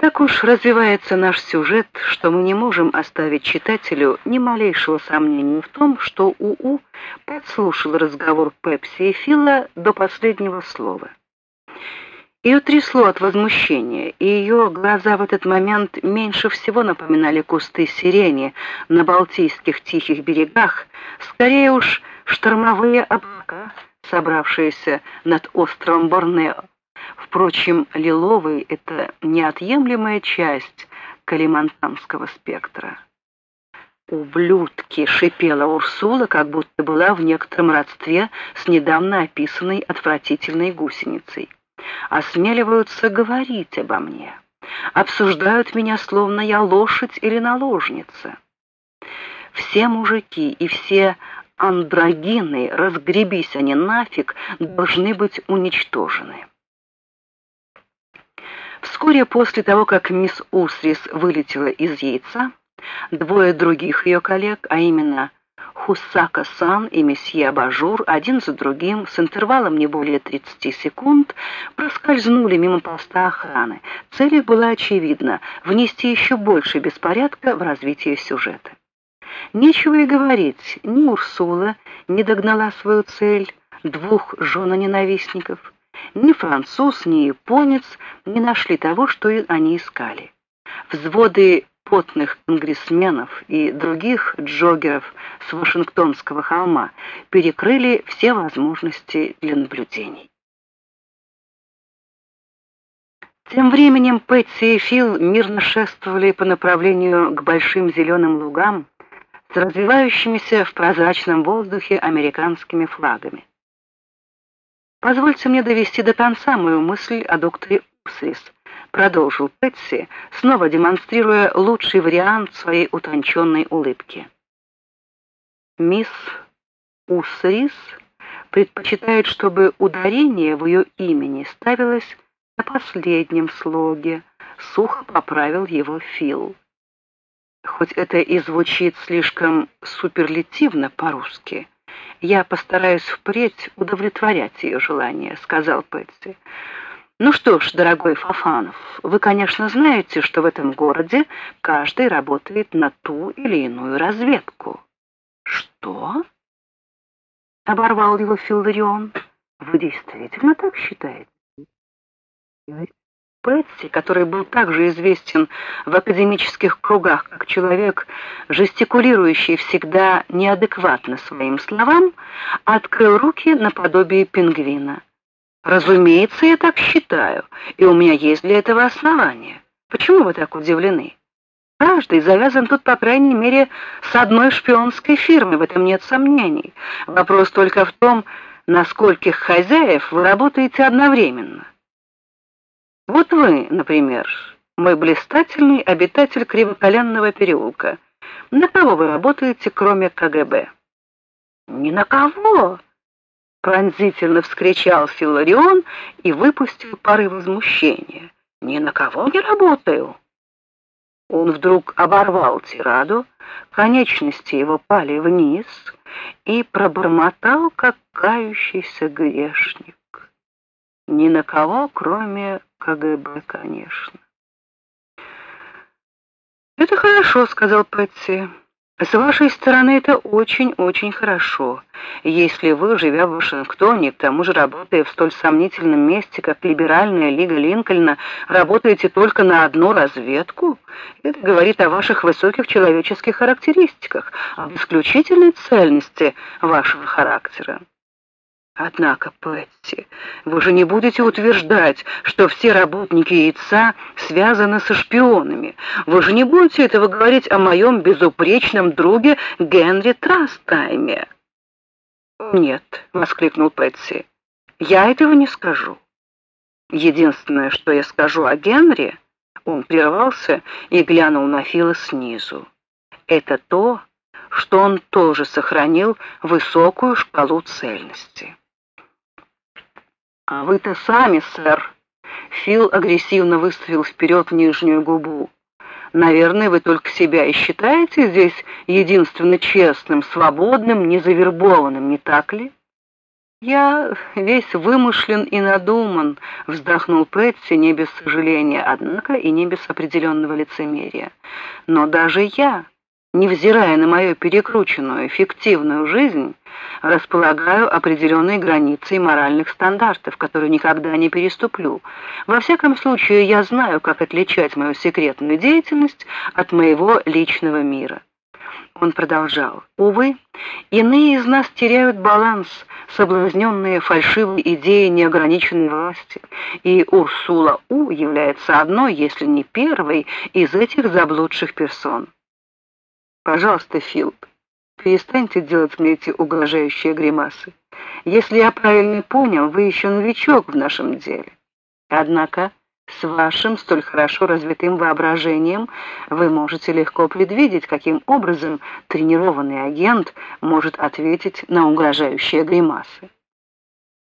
Так уж развивается наш сюжет, что мы не можем оставить читателю ни малейшего сомнения в том, что УУ подслушал разговор Пепси и Фила до последнего слова. Ее трясло от возмущения, и ее глаза в этот момент меньше всего напоминали кусты сирени на Балтийских тихих берегах, скорее уж штормовые облака, собравшиеся над островом Борнео. Впрочем, лиловый — это неотъемлемая часть калимантанского спектра. «Ублюдки!» — шипела Урсула, как будто была в некотором родстве с недавно описанной отвратительной гусеницей. «Осмеливаются говорить обо мне. Обсуждают меня, словно я лошадь или наложница. Все мужики и все андрогины, разгребись они нафиг, должны быть уничтожены». Вскоре после того, как мисс Усрис вылетела из яйца, двое других ее коллег, а именно Хусака-сан и месье Абажур, один за другим, с интервалом не более 30 секунд, проскользнули мимо поста охраны. Цель их была очевидна — внести еще больше беспорядка в развитие сюжета. Нечего и говорить, ни Урсула не догнала свою цель — двух жена-ненавистников. Ни француз, ни японец не нашли того, что они искали. Взводы потных конгрессменов и других джогеров с Вашингтонского холма перекрыли все возможности для наблюдений. Тем временем Пэтси и Фил мирно шествовали по направлению к большим зеленым лугам с развивающимися в прозрачном воздухе американскими флагами. «Позвольте мне довести до конца мою мысль о докторе Усрис», — продолжил Пэтси, снова демонстрируя лучший вариант своей утонченной улыбки. «Мисс Усрис предпочитает, чтобы ударение в ее имени ставилось на последнем слоге», — сухо поправил его Фил. «Хоть это и звучит слишком суперлятивно по-русски, я постараюсь впредь удовлетворять ее желание», — сказал Пэтси. «Ну что ж, дорогой Фофанов, вы, конечно, знаете, что в этом городе каждый работает на ту или иную разведку». «Что?» — оборвал его Филларион. «Вы действительно так считаете?» Пэтси, который был также известен в академических кругах как человек, жестикулирующий всегда неадекватно своим словам, открыл руки наподобие пингвина. «Разумеется, я так считаю, и у меня есть для этого основания. Почему вы так удивлены? Каждый завязан тут, по крайней мере, с одной шпионской фирмой, в этом нет сомнений. Вопрос только в том, на скольких хозяев вы работаете одновременно. Вот вы, например, мой блистательный обитатель Кривоколенного переулка. На кого вы работаете, кроме КГБ?» «Ни на кого!» — пронзительно вскричал Филларион и выпустил пары возмущения. «Ни на кого не работаю!» Он вдруг оборвал тираду, конечности его пали вниз и пробормотал, как кающийся грешник. «Ни на кого, кроме КГБ, конечно». «Это хорошо», — сказал Пэтси. «С вашей стороны это очень-очень хорошо. Если вы, живя в Вашингтоне, к тому же работая в столь сомнительном месте, как Либеральная лига Линкольна, работаете только на одну разведку, это говорит о ваших высоких человеческих характеристиках, об исключительной цельности вашего характера. Однако, Пэтси, вы же не будете утверждать, что все работники яйца связаны со шпионами. Вы же не будете этого говорить о моем безупречном друге Генри Трастайме». «Нет», — воскликнул Пэтси, — «я этого не скажу. Единственное, что я скажу о Генри», — он прервался и глянул на Фила снизу, — «это то, что он тоже сохранил высокую шкалу цельности». «А вы-то сами, сэр!» Фил агрессивно выставил вперед нижнюю губу. «Наверное, вы только себя и считаете здесь единственно честным, свободным, незавербованным, не так ли?» «Я весь вымышлен и надуман», — вздохнул Пэтси не без сожаления, однако и не без определенного лицемерия. «Но даже я, невзирая на мою перекрученную, фиктивную жизнь, располагаю определенной границей моральных стандартов, которые никогда не переступлю. Во всяком случае, я знаю, как отличать мою секретную деятельность от моего личного мира». Он продолжал. «Увы, иные из нас теряют баланс, соблазненные фальшивой идеей неограниченной власти, и Урсула У. является одной, если не первой, из этих заблудших персон». «Пожалуйста, Филд, перестаньте делать мне эти угрожающие гримасы. Если я правильно понял, вы еще новичок в нашем деле. Однако с вашим столь хорошо развитым воображением вы можете легко предвидеть, каким образом тренированный агент может ответить на угрожающие гримасы.